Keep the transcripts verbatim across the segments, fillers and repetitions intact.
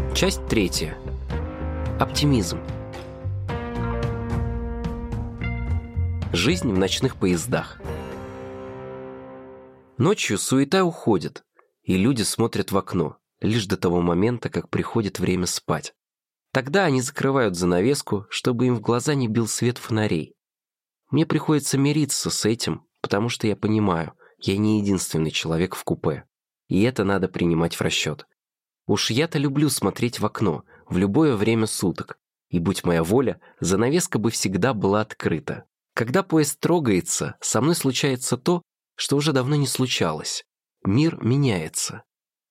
Часть третья. Оптимизм. Жизнь в ночных поездах. Ночью суета уходит, и люди смотрят в окно, лишь до того момента, как приходит время спать. Тогда они закрывают занавеску, чтобы им в глаза не бил свет фонарей. Мне приходится мириться с этим, потому что я понимаю, я не единственный человек в купе, и это надо принимать в расчет. Уж я-то люблю смотреть в окно в любое время суток, и, будь моя воля, занавеска бы всегда была открыта. Когда поезд трогается, со мной случается то, что уже давно не случалось. Мир меняется.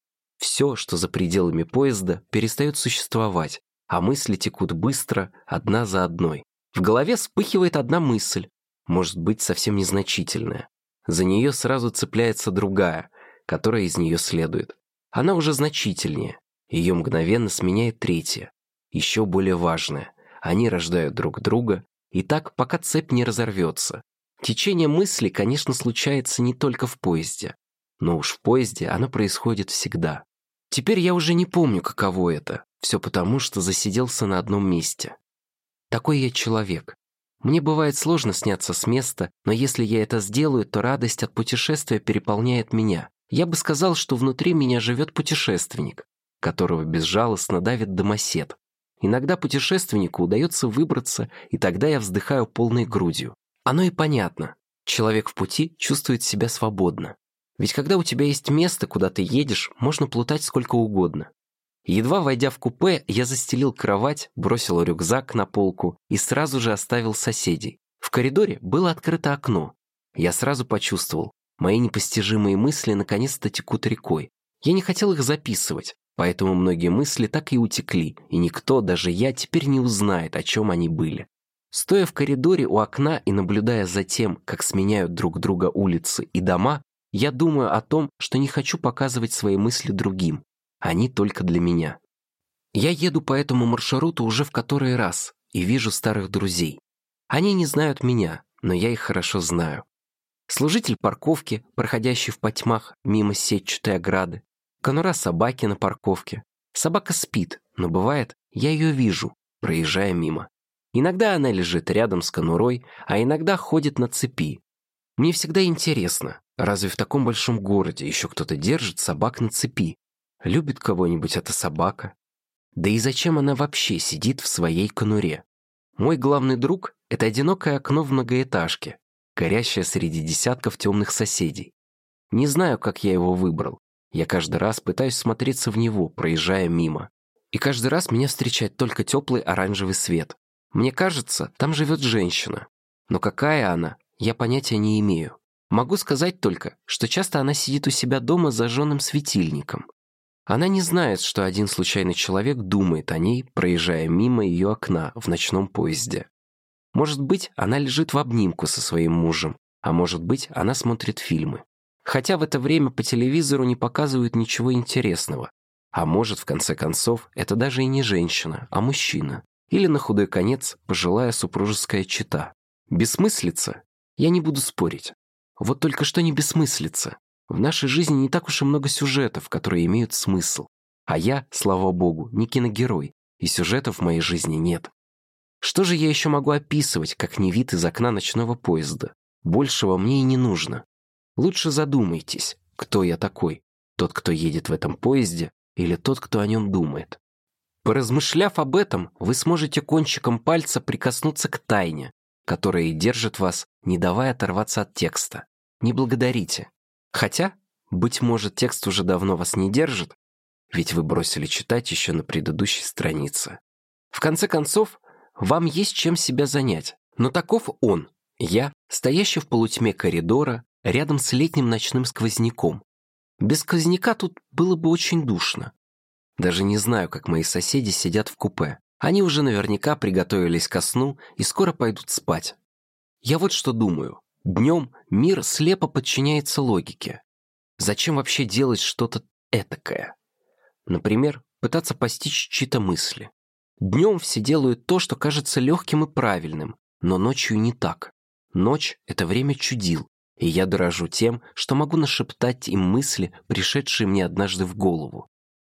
Все, что за пределами поезда, перестает существовать, а мысли текут быстро, одна за одной. В голове вспыхивает одна мысль, может быть, совсем незначительная. За нее сразу цепляется другая, которая из нее следует. Она уже значительнее, ее мгновенно сменяет третья, еще более важная. Они рождают друг друга, и так, пока цепь не разорвется. Течение мысли, конечно, случается не только в поезде, но уж в поезде оно происходит всегда. Теперь я уже не помню, каково это, все потому, что засиделся на одном месте. Такой я человек. Мне бывает сложно сняться с места, но если я это сделаю, то радость от путешествия переполняет меня. Я бы сказал, что внутри меня живет путешественник, которого безжалостно давит домосед. Иногда путешественнику удается выбраться, и тогда я вздыхаю полной грудью. Оно и понятно. Человек в пути чувствует себя свободно. Ведь когда у тебя есть место, куда ты едешь, можно плутать сколько угодно. Едва войдя в купе, я застелил кровать, бросил рюкзак на полку и сразу же оставил соседей. В коридоре было открыто окно. Я сразу почувствовал, мои непостижимые мысли наконец-то текут рекой. Я не хотел их записывать, поэтому многие мысли так и утекли, и никто, даже я, теперь не узнает, о чем они были. Стоя в коридоре у окна и наблюдая за тем, как сменяют друг друга улицы и дома, я думаю о том, что не хочу показывать свои мысли другим. Они только для меня. Я еду по этому маршруту уже в который раз и вижу старых друзей. Они не знают меня, но я их хорошо знаю. Служитель парковки, проходящий в потьмах мимо сетчатой ограды, конура собаки на парковке. Собака спит, но бывает, я ее вижу, проезжая мимо. Иногда она лежит рядом с конурой, а иногда ходит на цепи. Мне всегда интересно, разве в таком большом городе еще кто-то держит собак на цепи? Любит кого-нибудь эта собака? Да и зачем она вообще сидит в своей конуре? Мой главный друг — это одинокое окно в многоэтажке, горящее среди десятков темных соседей. Не знаю, как я его выбрал. Я каждый раз пытаюсь смотреться в него, проезжая мимо. И каждый раз меня встречает только теплый оранжевый свет. Мне кажется, там живет женщина. Но какая она, я понятия не имею. Могу сказать только, что часто она сидит у себя дома с зажженным светильником. Она не знает, что один случайный человек думает о ней, проезжая мимо ее окна в ночном поезде. Может быть, она лежит в обнимку со своим мужем, а может быть, она смотрит фильмы. Хотя в это время по телевизору не показывают ничего интересного. А может, в конце концов, это даже и не женщина, а мужчина. Или, на худой конец, пожилая супружеская чета. Бессмыслица? Я не буду спорить. Вот только что не бессмыслица. В нашей жизни не так уж и много сюжетов, которые имеют смысл. А я, слава богу, не киногерой, и сюжетов в моей жизни нет. Что же я еще могу описывать, как не вид из окна ночного поезда? Большего мне и не нужно. Лучше задумайтесь, кто я такой. Тот, кто едет в этом поезде, или тот, кто о нем думает. Поразмышляв об этом, вы сможете кончиком пальца прикоснуться к тайне, которая и держит вас, не давая оторваться от текста. Не благодарите. Хотя, быть может, текст уже давно вас не держит, ведь вы бросили читать еще на предыдущей странице. В конце концов, вам есть чем себя занять. Но таков он, я, стоящий в полутьме коридора, рядом с летним ночным сквозняком. Без сквозняка тут было бы очень душно. Даже не знаю, как мои соседи сидят в купе. Они уже наверняка приготовились ко сну и скоро пойдут спать. Я вот что думаю. Днем мир слепо подчиняется логике. Зачем вообще делать что-то этакое? Например, пытаться постичь чьи-то мысли. Днем все делают то, что кажется легким и правильным, но ночью не так. Ночь — это время чудил, и я дорожу тем, что могу нашептать им мысли, пришедшие мне однажды в голову.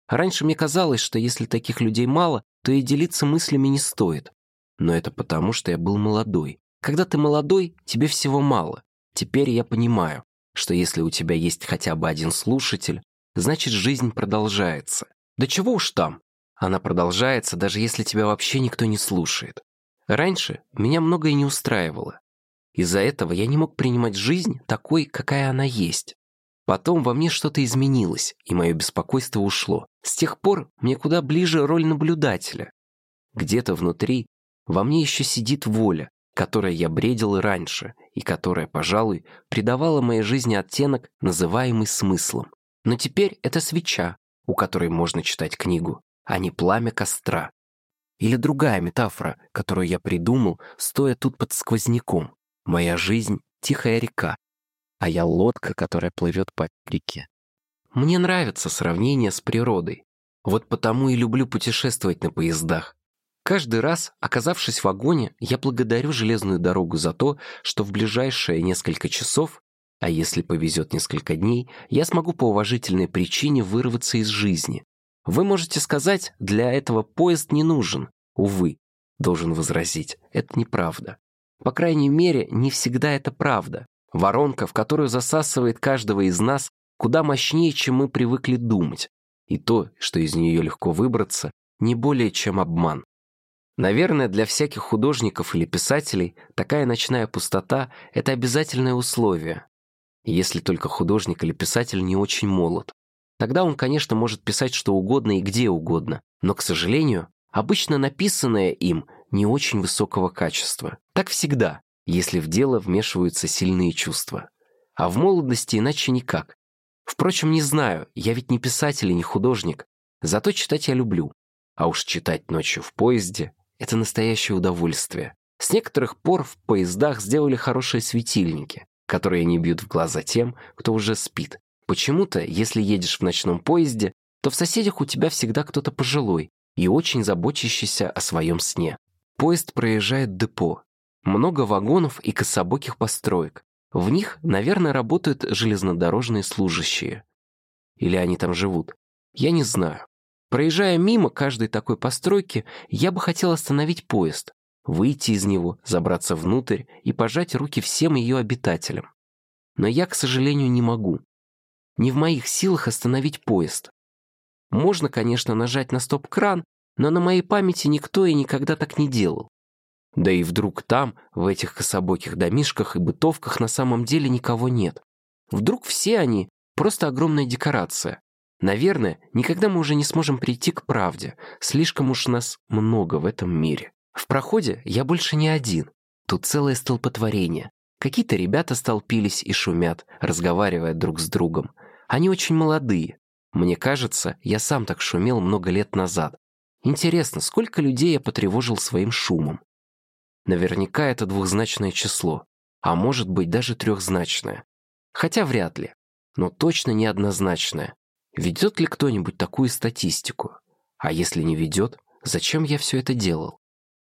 Раньше мне казалось, что если таких людей мало, то и делиться мыслями не стоит. Но это потому, что я был молодой. Когда ты молодой, тебе всего мало. Теперь я понимаю, что если у тебя есть хотя бы один слушатель, значит, жизнь продолжается. Да чего уж там. Она продолжается, даже если тебя вообще никто не слушает. Раньше меня многое не устраивало. Из-за этого я не мог принимать жизнь такой, какая она есть. Потом во мне что-то изменилось, и мое беспокойство ушло. С тех пор мне куда ближе роль наблюдателя. Где-то внутри во мне еще сидит воля, которой я бредил и раньше, и которая, пожалуй, придавала моей жизни оттенок, называемый смыслом. Но теперь это свеча, у которой можно читать книгу, а не пламя костра. Или другая метафора, которую я придумал, стоя тут под сквозняком. Моя жизнь — тихая река, а я лодка, которая плывет по реке. Мне нравится сравнение с природой. Вот потому и люблю путешествовать на поездах. Каждый раз, оказавшись в вагоне, я благодарю железную дорогу за то, что в ближайшие несколько часов, а если повезет несколько дней, я смогу по уважительной причине вырваться из жизни. Вы можете сказать, для этого поезд не нужен. Увы, должен возразить, это неправда. По крайней мере, не всегда это правда. Воронка, в которую засасывает каждого из нас, куда мощнее, чем мы привыкли думать. И то, что из нее легко выбраться, не более чем обман. Наверное, для всяких художников или писателей такая ночная пустота — это обязательное условие. Если только художник или писатель не очень молод. Тогда он, конечно, может писать что угодно и где угодно, но, к сожалению, обычно написанное им не очень высокого качества. Так всегда, если в дело вмешиваются сильные чувства. А в молодости иначе никак. Впрочем, не знаю, я ведь не писатель и не художник, зато читать я люблю. А уж читать ночью в поезде — это настоящее удовольствие. С некоторых пор в поездах сделали хорошие светильники, которые не бьют в глаза тем, кто уже спит. Почему-то, если едешь в ночном поезде, то в соседях у тебя всегда кто-то пожилой и очень заботящийся о своем сне. Поезд проезжает депо. Много вагонов и кособоких построек. В них, наверное, работают железнодорожные служащие. Или они там живут. Я не знаю. Проезжая мимо каждой такой постройки, я бы хотел остановить поезд, выйти из него, забраться внутрь и пожать руки всем ее обитателям. Но я, к сожалению, не могу. Не в моих силах остановить поезд. Можно, конечно, нажать на стоп-кран, но на моей памяти никто и никогда так не делал. Да и вдруг там, в этих кособоких домишках и бытовках на самом деле никого нет. Вдруг все они просто огромная декорация. Наверное, никогда мы уже не сможем прийти к правде. Слишком уж нас много в этом мире. В проходе я больше не один. Тут целое столпотворение. Какие-то ребята столпились и шумят, разговаривая друг с другом. Они очень молодые. Мне кажется, я сам так шумел много лет назад. Интересно, сколько людей я потревожил своим шумом? Наверняка это двухзначное число, а может быть даже трехзначное. Хотя вряд ли, но точно не однозначное. Ведет ли кто-нибудь такую статистику? А если не ведет, зачем я все это делал?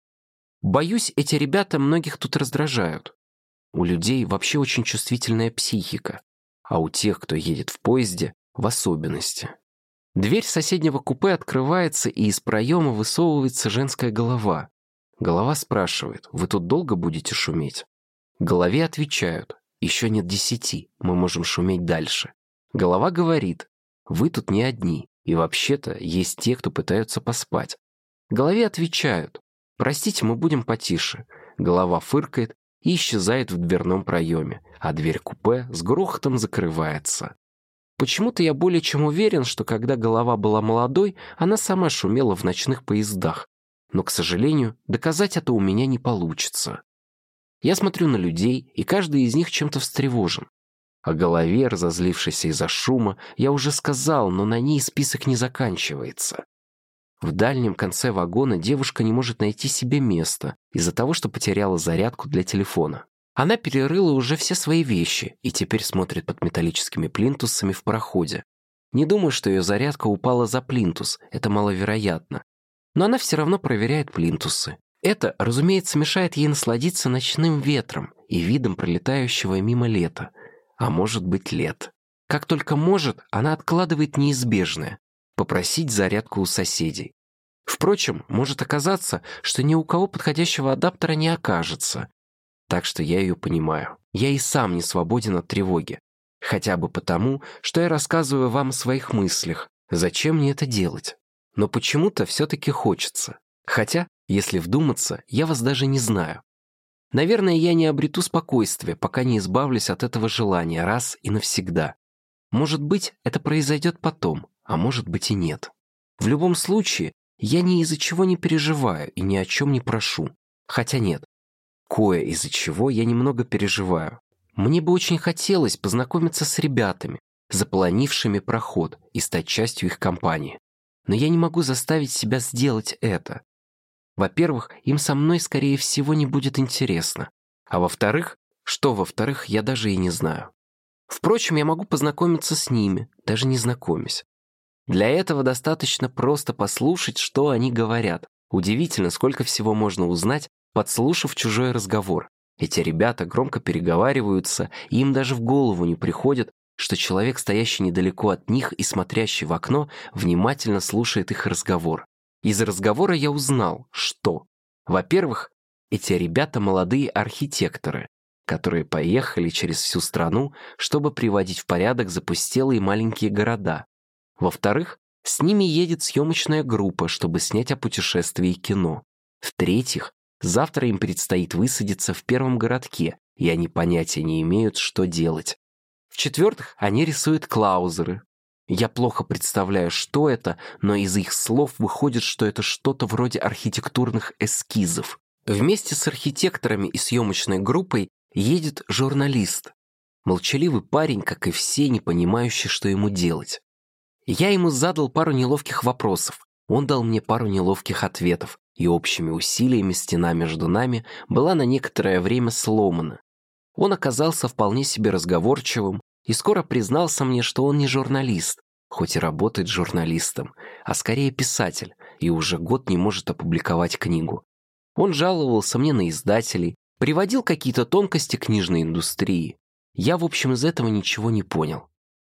Боюсь, эти ребята многих тут раздражают. У людей вообще очень чувствительная психика, а у тех, кто едет в поезде, в особенности. Дверь соседнего купе открывается, и из проема высовывается женская голова. Голова спрашивает: «Вы тут долго будете шуметь?» Голове отвечают: «Еще нет десяти, мы можем шуметь дальше». Голова говорит: «Вы тут не одни, и вообще-то есть те, кто пытаются поспать». Голове отвечают: «Простите, мы будем потише». Голова фыркает и исчезает в дверном проеме, а дверь купе с грохотом закрывается. Почему-то я более чем уверен, что когда голова была молодой, она сама шумела в ночных поездах. Но, к сожалению, доказать это у меня не получится. Я смотрю на людей, и каждый из них чем-то встревожен. О голове, разозлившейся из-за шума, я уже сказал, но на ней список не заканчивается. В дальнем конце вагона девушка не может найти себе места из-за того, что потеряла зарядку для телефона. Она перерыла уже все свои вещи и теперь смотрит под металлическими плинтусами в проходе. Не думаю, что ее зарядка упала за плинтус, это маловероятно. Но она все равно проверяет плинтусы. Это, разумеется, мешает ей насладиться ночным ветром и видом пролетающего мимо лета. А может быть, лет. Как только может, она откладывает неизбежное. попросить зарядку у соседей. Впрочем, может оказаться, что ни у кого подходящего адаптера не окажется. Так что я ее понимаю. Я и сам не свободен от тревоги. Хотя бы потому, что я рассказываю вам о своих мыслях. Зачем мне это делать? Но почему-то все-таки хочется. Хотя, если вдуматься, я вас даже не знаю. Наверное, я не обрету спокойствие, пока не избавлюсь от этого желания раз и навсегда. Может быть, это произойдет потом, а может быть и нет. В любом случае, я ни из-за чего не переживаю и ни о чем не прошу. Хотя нет, кое из-за чего я немного переживаю. Мне бы очень хотелось познакомиться с ребятами, заполонившими проход, и стать частью их компании. Но я не могу заставить себя сделать это. Во-первых, им со мной, скорее всего, не будет интересно. А во-вторых, что во-вторых, я даже и не знаю. Впрочем, я могу познакомиться с ними, даже не знакомясь. Для этого достаточно просто послушать, что они говорят. Удивительно, сколько всего можно узнать, подслушав чужой разговор. Эти ребята громко переговариваются, и им даже в голову не приходит, что человек, стоящий недалеко от них и смотрящий в окно, внимательно слушает их разговор. Из разговора я узнал, что, во-первых, эти ребята молодые архитекторы, которые поехали через всю страну, чтобы приводить в порядок запустелые маленькие города. Во-вторых, с ними едет съемочная группа, чтобы снять о путешествии и кино. В-третьих, завтра им предстоит высадиться в первом городке, и они понятия не имеют, что делать. В-четвертых, они рисуют клаузеры. Я плохо представляю, что это, но из их слов выходит, что это что-то вроде архитектурных эскизов. Вместе с архитекторами и съемочной группой едет журналист. Молчаливый парень, как и все, не понимающий, что ему делать. Я ему задал пару неловких вопросов, он дал мне пару неловких ответов, и общими усилиями стена между нами была на некоторое время сломана. Он оказался вполне себе разговорчивым и скоро признался мне, что он не журналист, хоть и работает журналистом, а скорее писатель, и уже год не может опубликовать книгу. Он жаловался мне на издателей, приводил какие-то тонкости книжной индустрии. Я, в общем, из этого ничего не понял.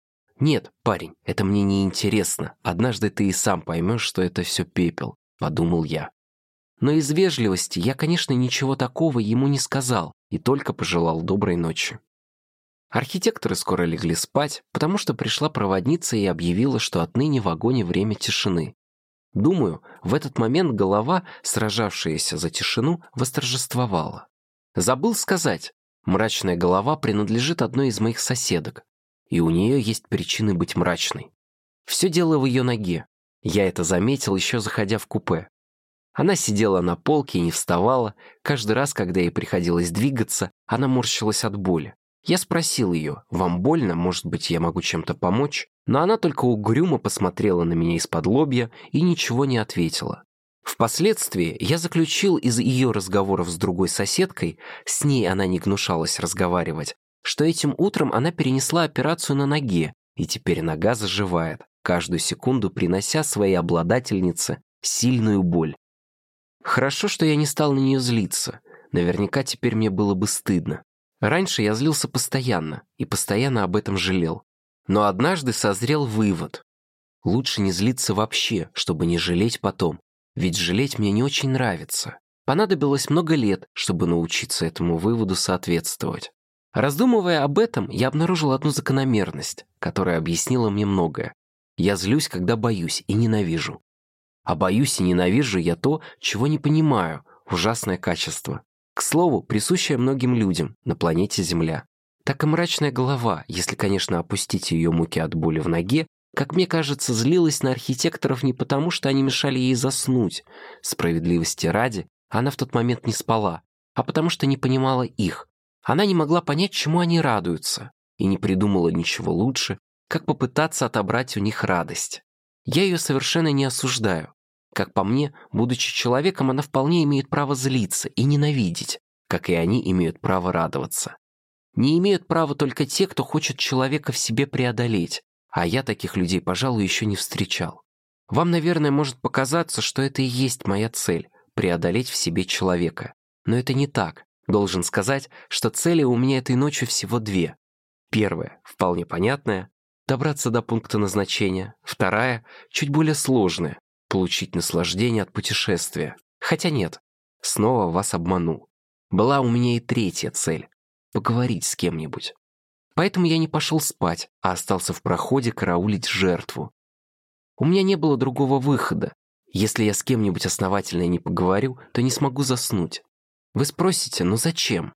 «Нет, парень, это мне не интересно. Однажды ты и сам поймешь, что это все пепел», — подумал я. Но из вежливости я, конечно, ничего такого ему не сказал и только пожелал доброй ночи. Архитекторы скоро легли спать, потому что пришла проводница и объявила, что отныне в вагоне время тишины. Думаю, в этот момент голова, сражавшаяся за тишину, восторжествовала. Забыл сказать, мрачная голова принадлежит одной из моих соседок, и у нее есть причины быть мрачной. Все дело в ее ноге. Я это заметил, еще заходя в купе. Она сидела на полке и не вставала. Каждый раз, когда ей приходилось двигаться, она морщилась от боли. Я спросил ее, «Вам больно? Может быть, я могу чем-то помочь?» Но она только угрюмо посмотрела на меня из-под лобья и ничего не ответила. Впоследствии я заключил из ее разговоров с другой соседкой, с ней она не гнушалась разговаривать, что этим утром она перенесла операцию на ноге, и теперь нога заживает, каждую секунду принося своей обладательнице сильную боль. Хорошо, что я не стал на нее злиться. Наверняка теперь мне было бы стыдно. Раньше я злился постоянно и постоянно об этом жалел. Но однажды созрел вывод. Лучше не злиться вообще, чтобы не жалеть потом. Ведь жалеть мне не очень нравится. Понадобилось много лет, чтобы научиться этому выводу соответствовать. Раздумывая об этом, я обнаружил одну закономерность, которая объяснила мне многое. Я злюсь, когда боюсь и ненавижу. А боюсь и ненавижу я то, чего не понимаю, ужасное качество. К слову, присущее многим людям на планете Земля. Так и мрачная голова, если, конечно, опустить ее муки от боли в ноге, как мне кажется, злилась на архитекторов не потому, что они мешали ей заснуть. Справедливости ради, она в тот момент не спала, а потому что не понимала их. Она не могла понять, чему они радуются, и не придумала ничего лучше, как попытаться отобрать у них радость. Я ее совершенно не осуждаю. Как по мне, будучи человеком, она вполне имеет право злиться и ненавидеть, как и они имеют право радоваться. Не имеют права только те, кто хочет человека в себе преодолеть, а я таких людей, пожалуй, еще не встречал. Вам, наверное, может показаться, что это и есть моя цель — преодолеть в себе человека. Но это не так. Должен сказать, что цели у меня этой ночью всего две. Первая, вполне понятная. добраться до пункта назначения. Вторая, чуть более сложная, получить наслаждение от путешествия. Хотя нет, снова вас обманул. Была у меня и третья цель — поговорить с кем-нибудь. Поэтому я не пошел спать, а остался в проходе караулить жертву. У меня не было другого выхода. Если я с кем-нибудь основательно не поговорю, то не смогу заснуть. Вы спросите, ну зачем?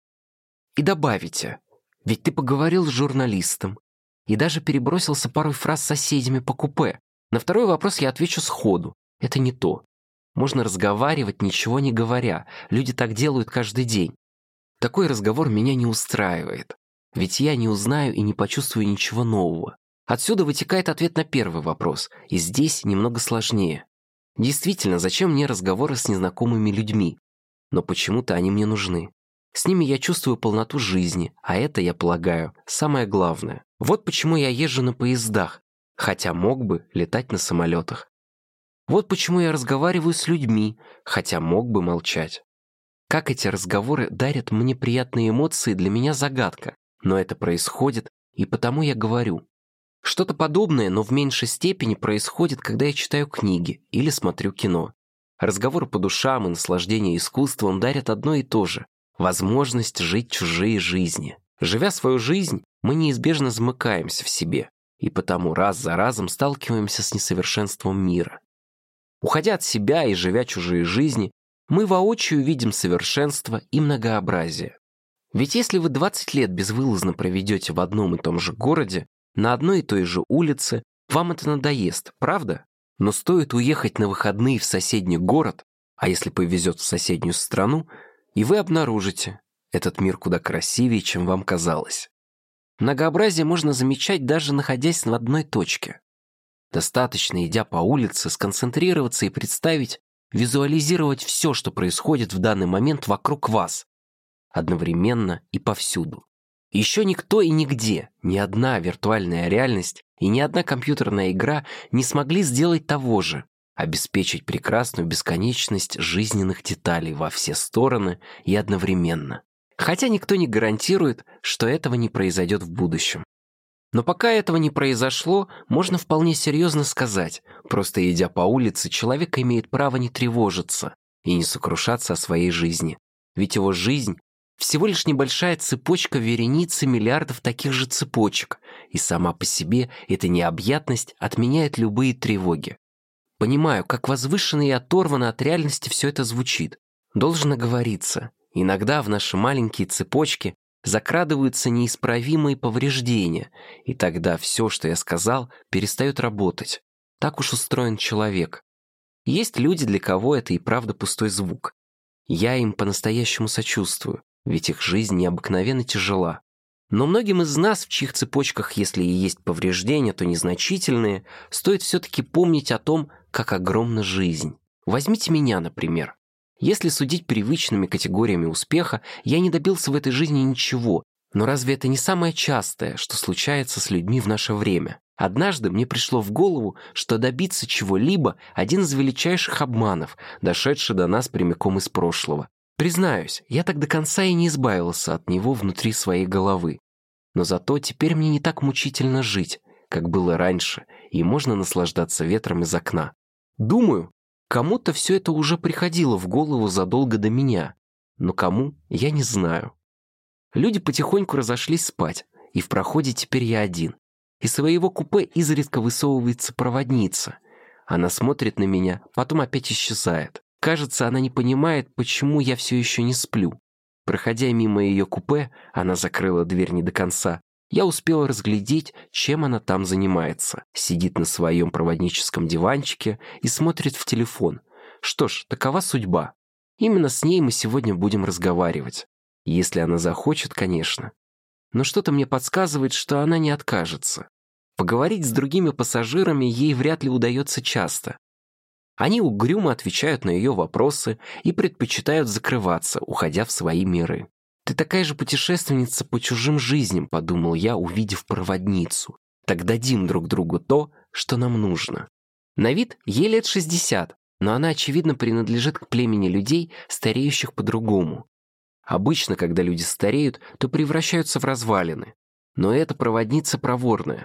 И добавите, ведь ты поговорил с журналистом и даже перебросился парой фраз с соседями по купе. На второй вопрос я отвечу сходу. Это не то. Можно разговаривать, ничего не говоря. Люди так делают каждый день. Такой разговор меня не устраивает. Ведь я не узнаю и не почувствую ничего нового. Отсюда вытекает ответ на первый вопрос. И здесь немного сложнее. Действительно, зачем мне разговоры с незнакомыми людьми? Но почему-то они мне нужны. С ними я чувствую полноту жизни, а это, я полагаю, самое главное. Вот почему я езжу на поездах, хотя мог бы летать на самолетах. Вот почему я разговариваю с людьми, хотя мог бы молчать. Как эти разговоры дарят мне приятные эмоции, для меня загадка. Но это происходит, и потому я говорю. Что-то подобное, но в меньшей степени происходит, когда я читаю книги или смотрю кино. Разговоры по душам и наслаждение искусством дарят одно и то же — возможность жить чужие жизни. Живя свою жизнь, мы неизбежно замыкаемся в себе, и потому раз за разом сталкиваемся с несовершенством мира. Уходя от себя и живя чужие жизни, мы воочию видим совершенство и многообразие. Ведь если вы двадцать лет безвылазно проведете в одном и том же городе, на одной и той же улице, вам это надоест, правда? Но стоит уехать на выходные в соседний город, а если повезет в соседнюю страну, и вы обнаружите, этот мир куда красивее, чем вам казалось. Многообразие можно замечать, даже находясь в одной точке. Достаточно, идя по улице, сконцентрироваться и представить, визуализировать все, что происходит в данный момент вокруг вас, одновременно и повсюду. Еще никто и нигде, ни одна виртуальная реальность и ни одна компьютерная игра не смогли сделать того же, обеспечить прекрасную бесконечность жизненных деталей во все стороны и одновременно. Хотя никто не гарантирует, что этого не произойдет в будущем. Но пока этого не произошло, можно вполне серьезно сказать, просто идя по улице, человек имеет право не тревожиться и не сокрушаться о своей жизни. Ведь его жизнь — всего лишь небольшая цепочка вереницы миллиардов таких же цепочек, и сама по себе эта необъятность отменяет любые тревоги. Понимаю, как возвышенно и оторвано от реальности все это звучит. Должно говориться, иногда в наши маленькие цепочки закрадываются неисправимые повреждения, и тогда все, что я сказал, перестает работать. Так уж устроен человек. Есть люди, для кого это и правда пустой звук. Я им по-настоящему сочувствую, ведь их жизнь необыкновенно тяжела. Но многим из нас, в чьих цепочках, если и есть повреждения, то незначительные, стоит все-таки помнить о том, как огромна жизнь. Возьмите меня, например. Если судить привычными категориями успеха, я не добился в этой жизни ничего. Но разве это не самое частое, что случается с людьми в наше время? Однажды мне пришло в голову, что добиться чего-либо – один из величайших обманов, дошедший до нас прямиком из прошлого. Признаюсь, я так до конца и не избавился от него внутри своей головы. Но зато теперь мне не так мучительно жить, как было раньше, и можно наслаждаться ветром из окна. Думаю, кому-то все это уже приходило в голову задолго до меня, но кому – я не знаю. Люди потихоньку разошлись спать, и в проходе теперь я один. Из своего купе изредка высовывается проводница. Она смотрит на меня, потом опять исчезает. Кажется, она не понимает, почему я все еще не сплю. Проходя мимо ее купе, она закрыла дверь не до конца. Я успел разглядеть, чем она там занимается. Сидит на своем проводническом диванчике и смотрит в телефон. Что ж, такова судьба. Именно с ней мы сегодня будем разговаривать. Если она захочет, конечно. Но что-то мне подсказывает, что она не откажется. Поговорить с другими пассажирами ей вряд ли удается часто. Они угрюмо отвечают на ее вопросы и предпочитают закрываться, уходя в свои миры. «Ты такая же путешественница по чужим жизням», — подумал я, увидев проводницу. «Так дадим друг другу то, что нам нужно». На вид ей лет шестьдесят, но она, очевидно, принадлежит к племени людей, стареющих по-другому. Обычно, когда люди стареют, то превращаются в развалины. Но эта проводница проворная.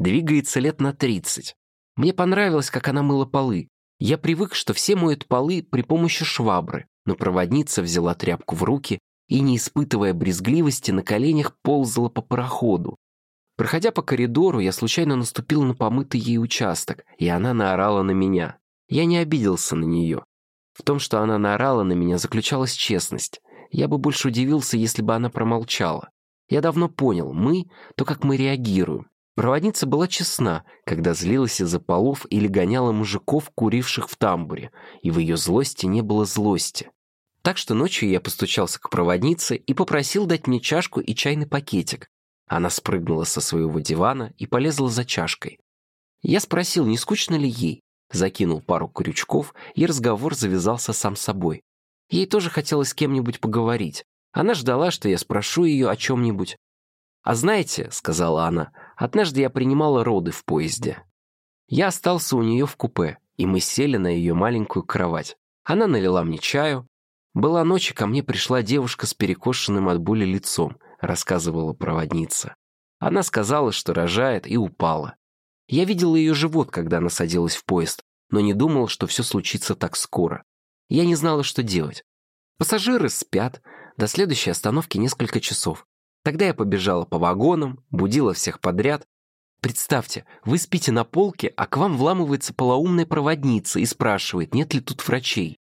Двигается лет на тридцать. Мне понравилось, как она мыла полы. Я привык, что все моют полы при помощи швабры, но проводница взяла тряпку в руки и, не испытывая брезгливости, на коленях ползала по пароходу. Проходя по коридору, я случайно наступил на помытый ей участок, и она наорала на меня. Я не обиделся на нее. В том, что она наорала на меня, заключалась честность. Я бы больше удивился, если бы она промолчала. Я давно понял, мы — то, как мы реагируем. Проводница была честна, когда злилась из-за полов или гоняла мужиков, куривших в тамбуре, и в ее злости не было злости. Так что ночью я постучался к проводнице и попросил дать мне чашку и чайный пакетик. Она спрыгнула со своего дивана и полезла за чашкой. Я спросил, не скучно ли ей, закинул пару крючков, и разговор завязался сам собой. Ей тоже хотелось с кем-нибудь поговорить. Она ждала, что я спрошу ее о чем-нибудь. «А знаете», — сказала она, — «однажды я принимала роды в поезде». Я остался у нее в купе, и мы сели на ее маленькую кровать. Она налила мне чаю. «Была ночь, и ко мне пришла девушка с перекошенным от боли лицом», — рассказывала проводница. Она сказала, что рожает, и упала. Я видел ее живот, когда она садилась в поезд, но не думал, что все случится так скоро. Я не знала, что делать. Пассажиры спят, до следующей остановки несколько часов. Тогда я побежала по вагонам, будила всех подряд. Представьте, вы спите на полке, а к вам вламывается полоумная проводница и спрашивает, нет ли тут врачей.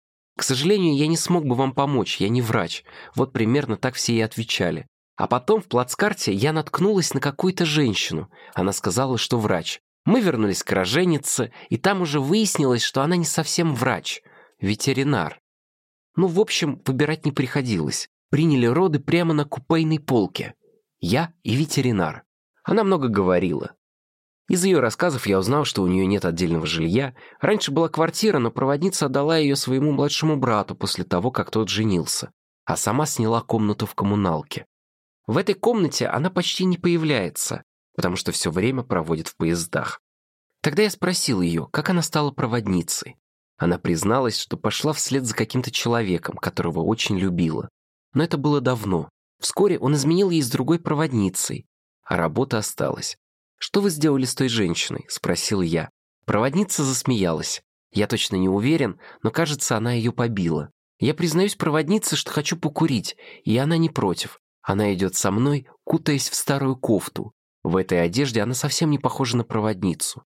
К сожалению, я не смог бы вам помочь, я не врач. Вот примерно так все и отвечали. А потом в плацкарте я наткнулась на какую-то женщину. Она сказала, что врач. Мы вернулись к роженице, и там уже выяснилось, что она не совсем врач, ветеринар. Ну, в общем, выбирать не приходилось. Приняли роды прямо на купейной полке. Я и ветеринар. Она много говорила. Из ее рассказов я узнал, что у нее нет отдельного жилья. Раньше была квартира, но проводница отдала ее своему младшему брату после того, как тот женился. А сама сняла комнату в коммуналке. В этой комнате она почти не появляется, потому что все время проводит в поездах. Тогда я спросил ее, как она стала проводницей. Она призналась, что пошла вслед за каким-то человеком, которого очень любила. Но это было давно. Вскоре он изменил ей с другой проводницей, а работа осталась. «Что вы сделали с той женщиной?» – спросил я. Проводница засмеялась. Я точно не уверен, но, кажется, она ее побила. Я признаюсь проводнице, что хочу покурить, и она не против. Она идет со мной, кутаясь в старую кофту. В этой одежде она совсем не похожа на проводницу.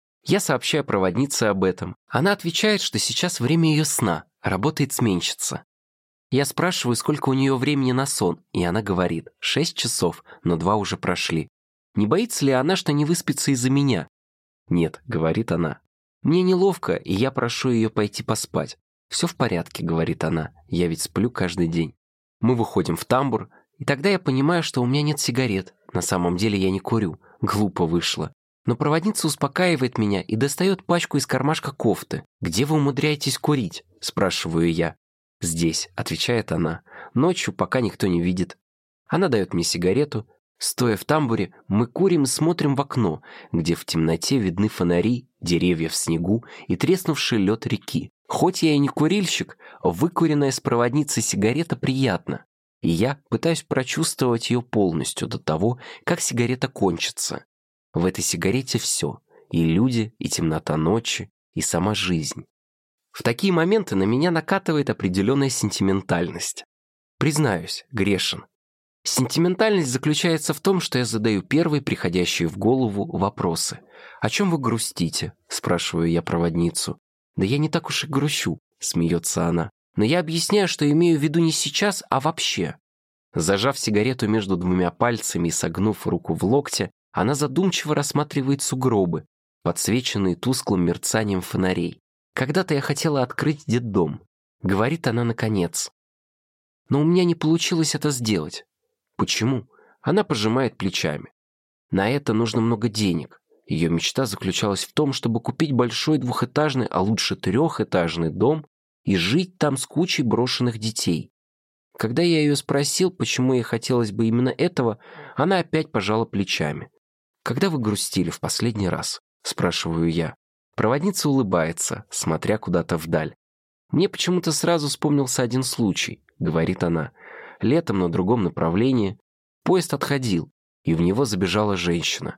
Я сообщаю проводнице об этом. Она отвечает, что сейчас время ее сна, работает сменщица. Я спрашиваю, сколько у нее времени на сон, и она говорит, шесть часов, но два уже прошли. Не боится ли она, что не выспится из-за меня? Нет, говорит она. Мне неловко, и я прошу ее пойти поспать. Все в порядке, говорит она, я ведь сплю каждый день. Мы выходим в тамбур, и тогда я понимаю, что у меня нет сигарет. На самом деле я не курю, глупо вышло. Но проводница успокаивает меня и достает пачку из кармашка кофты. «Где вы умудряетесь курить?» – спрашиваю я. «Здесь», – отвечает она. «Ночью, пока никто не видит». Она дает мне сигарету. Стоя в тамбуре, мы курим и смотрим в окно, где в темноте видны фонари, деревья в снегу и треснувший лед реки. Хоть я и не курильщик, выкуренная с проводницы сигарета приятна. И я пытаюсь прочувствовать ее полностью до того, как сигарета кончится. В этой сигарете все. И люди, и темнота ночи, и сама жизнь. В такие моменты на меня накатывает определенная сентиментальность. Признаюсь, грешен. Сентиментальность заключается в том, что я задаю первые приходящие в голову вопросы. «О чем вы грустите?» – спрашиваю я проводницу. «Да я не так уж и грущу», – смеется она. «Но я объясняю, что имею в виду не сейчас, а вообще». Зажав сигарету между двумя пальцами и согнув руку в локте, она задумчиво рассматривает сугробы, подсвеченные тусклым мерцанием фонарей. «Когда-то я хотела открыть детдом», — говорит она наконец. «Но у меня не получилось это сделать». «Почему?» Она пожимает плечами. «На это нужно много денег». Ее мечта заключалась в том, чтобы купить большой двухэтажный, а лучше трехэтажный дом и жить там с кучей брошенных детей. Когда я ее спросил, почему ей хотелось бы именно этого, она опять пожала плечами. «Когда вы грустили в последний раз?» – спрашиваю я. Проводница улыбается, смотря куда-то вдаль. «Мне почему-то сразу вспомнился один случай», — говорит она. «Летом на другом направлении поезд отходил, и в него забежала женщина.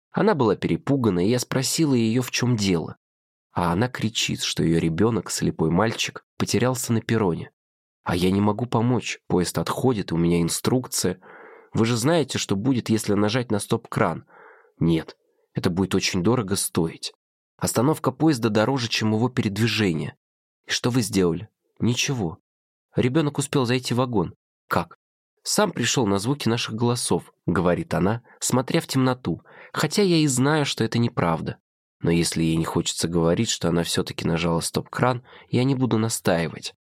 Она была перепугана, и я спросила ее, в чем дело. А она кричит, что ее ребенок, слепой мальчик, потерялся на перроне. А я не могу помочь, поезд отходит, у меня инструкция. Вы же знаете, что будет, если нажать на стоп-кран? Нет, это будет очень дорого стоить. Остановка поезда дороже, чем его передвижение. И что вы сделали? Ничего. Ребенок успел зайти в вагон. Как? Сам пришел на звуки наших голосов, говорит она, смотря в темноту, хотя я и знаю, что это неправда. Но если ей не хочется говорить, что она все-таки нажала стоп-кран, я не буду настаивать.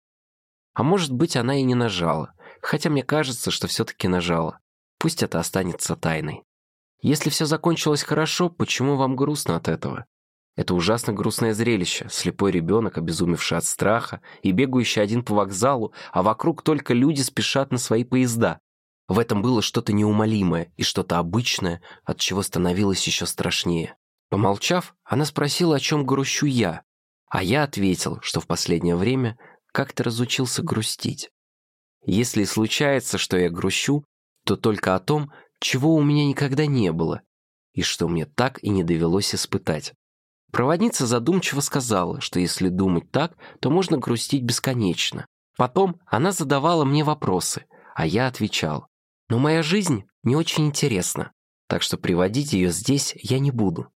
А может быть, она и не нажала, хотя мне кажется, что все-таки нажала. Пусть это останется тайной. Если все закончилось хорошо, почему вам грустно от этого? Это ужасно грустное зрелище. Слепой ребенок, обезумевший от страха, и бегающий один по вокзалу, а вокруг только люди спешат на свои поезда. В этом было что-то неумолимое и что-то обычное, от чего становилось еще страшнее. Помолчав, она спросила, о чем грущу я, а я ответил, что в последнее время как-то разучился грустить. Если случается, что я грущу, то только о том, чего у меня никогда не было, и что мне так и не довелось испытать. Проводница задумчиво сказала, что если думать так, то можно грустить бесконечно. Потом она задавала мне вопросы, а я отвечал. Но моя жизнь не очень интересна, так что приводить ее здесь я не буду.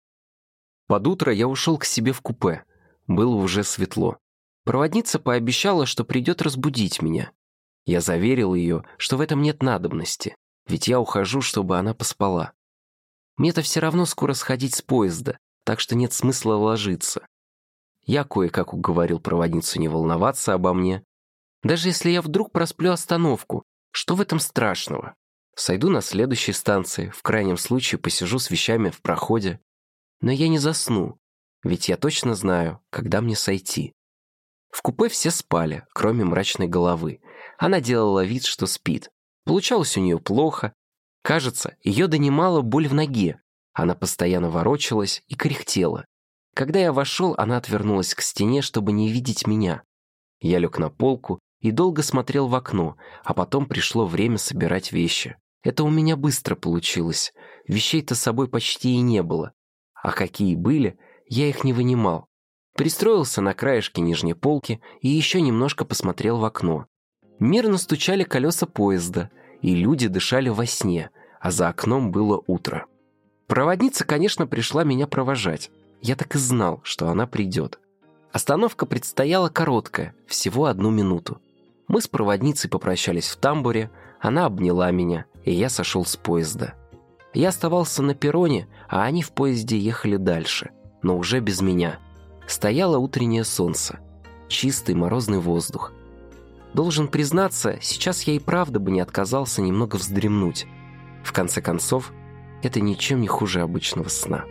Под утро я ушел к себе в купе. Было уже светло. Проводница пообещала, что придет разбудить меня. Я заверил ее, что в этом нет надобности, ведь я ухожу, чтобы она поспала. Мне-то все равно скоро сходить с поезда, так что нет смысла ложиться. Я кое-как уговорил проводницу не волноваться обо мне. Даже если я вдруг просплю остановку, что в этом страшного? Сойду на следующей станции, в крайнем случае посижу с вещами в проходе. Но я не засну, ведь я точно знаю, когда мне сойти. В купе все спали, кроме мрачной головы. Она делала вид, что спит. Получалось у нее плохо. Кажется, ее донимала боль в ноге. Она постоянно ворочалась и кряхтела. Когда я вошел, она отвернулась к стене, чтобы не видеть меня. Я лег на полку и долго смотрел в окно, а потом пришло время собирать вещи. Это у меня быстро получилось. Вещей-то с собой почти и не было. А какие были, я их не вынимал. Пристроился на краешке нижней полки и еще немножко посмотрел в окно. Мирно стучали колеса поезда, и люди дышали во сне, а за окном было утро. Проводница, конечно, пришла меня провожать. Я так и знал, что она придет. Остановка предстояла короткая, всего одну минуту. Мы с проводницей попрощались в тамбуре, она обняла меня, и я сошел с поезда. Я оставался на перроне, а они в поезде ехали дальше, но уже без меня. Стояло утреннее солнце, чистый морозный воздух. Должен признаться, сейчас я и правда бы не отказался немного вздремнуть. В конце концов, это ничем не хуже обычного сна.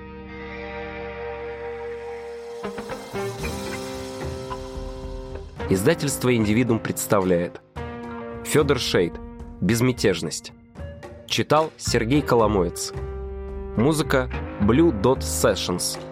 Издательство «Индивидуум» представляет Федор Шейд. «Безмятежность». Читал Сергей Коломоец. Музыка Blue Dot Sessions.